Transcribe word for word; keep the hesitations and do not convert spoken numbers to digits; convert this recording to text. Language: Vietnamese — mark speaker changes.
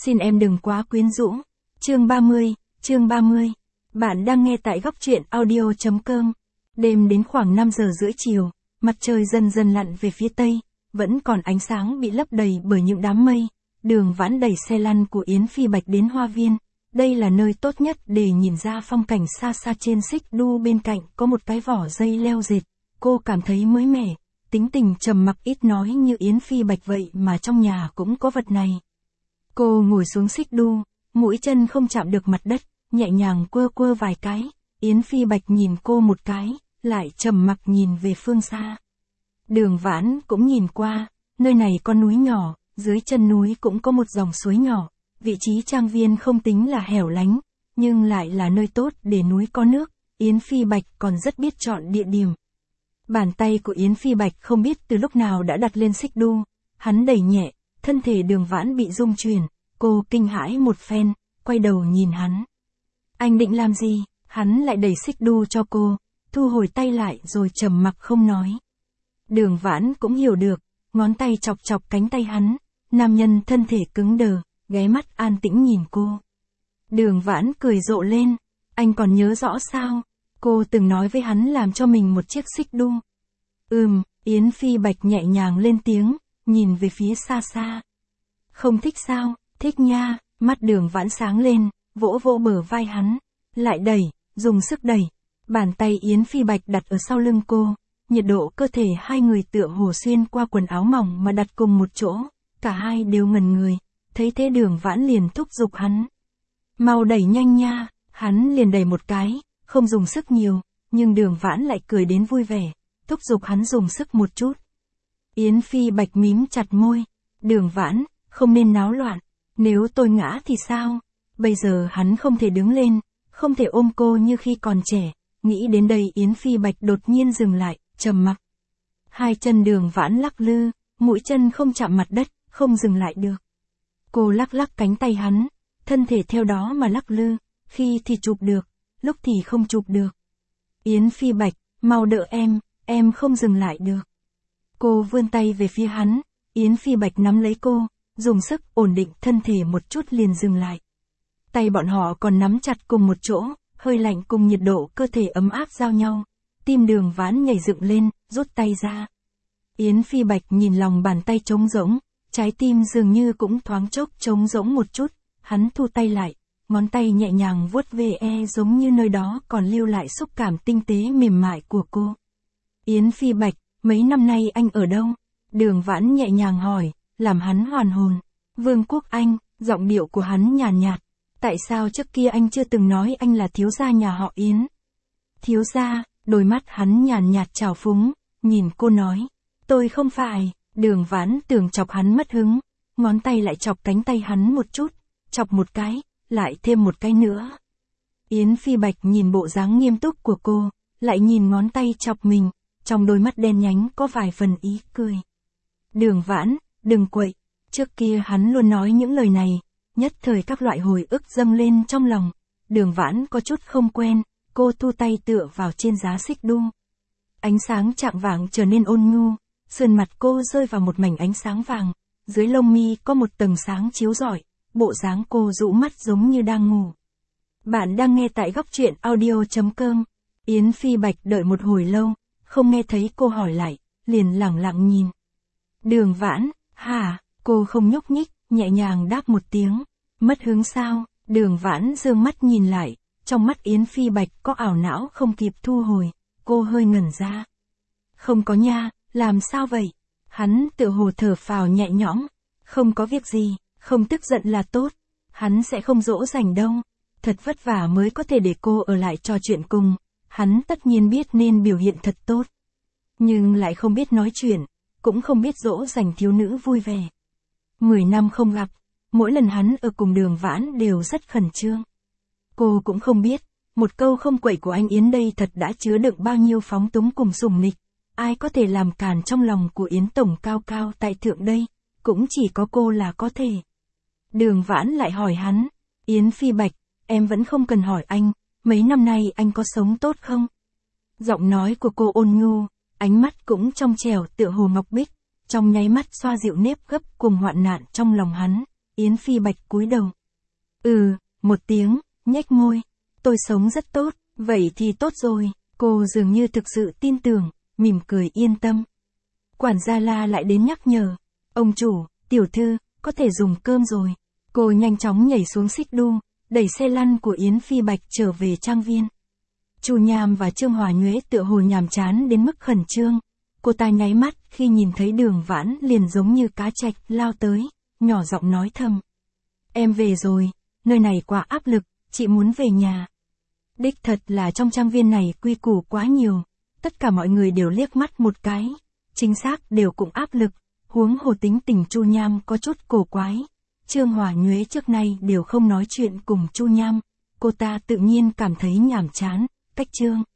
Speaker 1: Xin em đừng quá quyến rũ. Chương ba mươi, chương ba mươi. Bạn đang nghe tại góc truyện audio chấm com. Đêm đến khoảng năm giờ rưỡi chiều, mặt trời dần dần lặn về phía tây, vẫn còn ánh sáng bị lấp đầy bởi những đám mây. Đường Vãn đẩy xe lăn của Yến Phi Bạch đến hoa viên. Đây là nơi tốt nhất để nhìn ra phong cảnh xa xa. Trên xích đu bên cạnh có một cái vỏ dây leo dệt. Cô cảm thấy mới mẻ, tính tình trầm mặc ít nói như Yến Phi Bạch vậy mà trong nhà cũng có vật này. Cô ngồi xuống xích đu, mũi chân không chạm được mặt đất, nhẹ nhàng quơ quơ vài cái. Yến Phi Bạch nhìn cô một cái, lại trầm mặc nhìn về phương xa. Đường Vãn cũng nhìn qua, nơi này có núi nhỏ, dưới chân núi cũng có một dòng suối nhỏ. Vị trí trang viên không tính là hẻo lánh, nhưng lại là nơi tốt để núi có nước. Yến Phi Bạch còn rất biết chọn địa điểm. Bàn tay của Yến Phi Bạch không biết từ lúc nào đã đặt lên xích đu, hắn đẩy nhẹ, thân thể Đường Vãn bị rung chuyển, cô kinh hãi một phen, quay đầu nhìn hắn. Anh định làm gì? Hắn lại đẩy xích đu cho cô, thu hồi tay lại rồi trầm mặc không nói. Đường Vãn cũng hiểu được, ngón tay chọc chọc cánh tay hắn, nam nhân thân thể cứng đờ, ghé mắt an tĩnh nhìn cô. Đường Vãn cười rộ lên, anh còn nhớ rõ sao? Cô từng nói với hắn làm cho mình một chiếc xích đu. Ừm, Yến Phi Bạch nhẹ nhàng lên tiếng, nhìn về phía xa xa. Không thích sao? Thích nha. Mắt Đường Vãn sáng lên, vỗ vỗ bờ vai hắn, lại đẩy, dùng sức đẩy. Bàn tay Yến Phi Bạch đặt ở sau lưng cô, nhiệt độ cơ thể hai người tựa hồ xuyên qua quần áo mỏng mà đặt cùng một chỗ, cả hai đều ngẩn người. Thấy thế Đường Vãn liền thúc giục hắn. Mau đẩy nhanh nha. Hắn liền đẩy một cái, không dùng sức nhiều, nhưng Đường Vãn lại cười đến vui vẻ, thúc giục hắn dùng sức một chút. Yến Phi Bạch mím chặt môi. Đường Vãn, không nên náo loạn. Nếu tôi ngã thì sao? Bây giờ hắn không thể đứng lên, không thể ôm cô như khi còn trẻ. Nghĩ đến đây Yến Phi Bạch đột nhiên dừng lại, trầm mặc. Hai chân Đường Vãn lắc lư, mũi chân không chạm mặt đất, không dừng lại được. Cô lắc lắc cánh tay hắn, thân thể theo đó mà lắc lư, khi thì chụp được, lúc thì không chụp được. Yến Phi Bạch, mau đỡ em, em không dừng lại được. Cô vươn tay về phía hắn, Yến Phi Bạch nắm lấy cô, dùng sức ổn định thân thể một chút liền dừng lại. Tay bọn họ còn nắm chặt cùng một chỗ, hơi lạnh cùng nhiệt độ cơ thể ấm áp giao nhau. Tim Đường Vãn nhảy dựng lên, rút tay ra. Yến Phi Bạch nhìn lòng bàn tay trống rỗng, trái tim dường như cũng thoáng chốc trống rỗng một chút, hắn thu tay lại, ngón tay nhẹ nhàng vuốt ve e giống như nơi đó còn lưu lại xúc cảm tinh tế mềm mại của cô. Yến Phi Bạch, mấy năm nay anh ở đâu? Đường Vãn nhẹ nhàng hỏi, làm hắn hoàn hồn. Vương quốc Anh, giọng điệu của hắn nhàn nhạt, nhạt. Tại sao trước kia anh chưa từng nói anh là thiếu gia nhà họ Yến? Thiếu gia, đôi mắt hắn nhàn nhạt trào phúng, nhìn cô nói. Tôi không phải. Đường Vãn tưởng chọc hắn mất hứng, ngón tay lại chọc cánh tay hắn một chút, chọc một cái, lại thêm một cái nữa. Yến Phi Bạch nhìn bộ dáng nghiêm túc của cô, lại nhìn ngón tay chọc mình, trong đôi mắt đen nhánh có vài phần ý cười. Đường Vãn, đừng quậy. Trước kia hắn luôn nói những lời này, nhất thời các loại hồi ức dâng lên trong lòng. Đường Vãn có chút không quen, cô thu tay tựa vào trên giá xích đu. Ánh sáng chạng vàng trở nên ôn nhu, sườn mặt cô rơi vào một mảnh ánh sáng vàng, dưới lông mi có một tầng sáng chiếu rọi, bộ dáng cô dụ mắt giống như đang ngủ. Bạn đang nghe tại góc truyện audio chấm com. Yến Phi Bạch đợi một hồi lâu, không nghe thấy cô hỏi lại, liền lẳng lặng nhìn. Đường Vãn, hả? Cô không nhúc nhích, nhẹ nhàng đáp một tiếng. Mất hứng sao? Đường Vãn dương mắt nhìn lại, trong mắt Yến Phi Bạch có ảo não không kịp thu hồi, cô hơi ngẩn ra. Không có nha, làm sao vậy? Hắn tự hồ thở phào nhẹ nhõm. Không có việc gì, không tức giận là tốt. Hắn sẽ không dỗ dành đâu. Thật vất vả mới có thể để cô ở lại trò chuyện cùng. Hắn tất nhiên biết nên biểu hiện thật tốt. Nhưng lại không biết nói chuyện, cũng không biết dỗ dành thiếu nữ vui vẻ. Mười năm không gặp, mỗi lần hắn ở cùng Đường Vãn đều rất khẩn trương. Cô cũng không biết, một câu không quậy của anh Yến đây thật đã chứa đựng bao nhiêu phóng túng cùng sủng nịch. Ai có thể làm càn trong lòng của Yến Tổng cao cao tại thượng đây, cũng chỉ có cô là có thể. Đường Vãn lại hỏi hắn, Yến Phi Bạch, em vẫn không cần hỏi anh, mấy năm nay anh có sống tốt không? Giọng nói của cô ôn nhu, ánh mắt cũng trong trẻo tựa hồ ngọc bích, trong nháy mắt xoa dịu nếp gấp cùng hoạn nạn trong lòng hắn. Yến Phi Bạch cúi đầu. Ừ, một tiếng, nhếch môi. Tôi sống rất tốt, vậy thì tốt rồi. Cô dường như thực sự tin tưởng, mỉm cười yên tâm. Quản gia La lại đến nhắc nhở. Ông chủ, tiểu thư, có thể dùng cơm rồi. Cô nhanh chóng nhảy xuống xích đu, đẩy xe lăn của Yến Phi Bạch trở về trang viên. Chu Nham và Trương Hòa Nhuế tựa hồ nhàm chán đến mức khẩn trương. Cô ta nháy mắt khi nhìn thấy Đường Vãn liền giống như cá trạch lao tới, nhỏ giọng nói thầm. Em về rồi, nơi này quá áp lực, chị muốn về nhà. Đích thật là trong trang viên này quy củ quá nhiều, tất cả mọi người đều liếc mắt một cái, chính xác đều cũng áp lực, huống hồ tính tình Chu Nham có chút cổ quái. Trương Hòa Nhuế trước nay đều không nói chuyện cùng Chu Nham, cô ta tự nhiên cảm thấy nhàm chán, cách Trương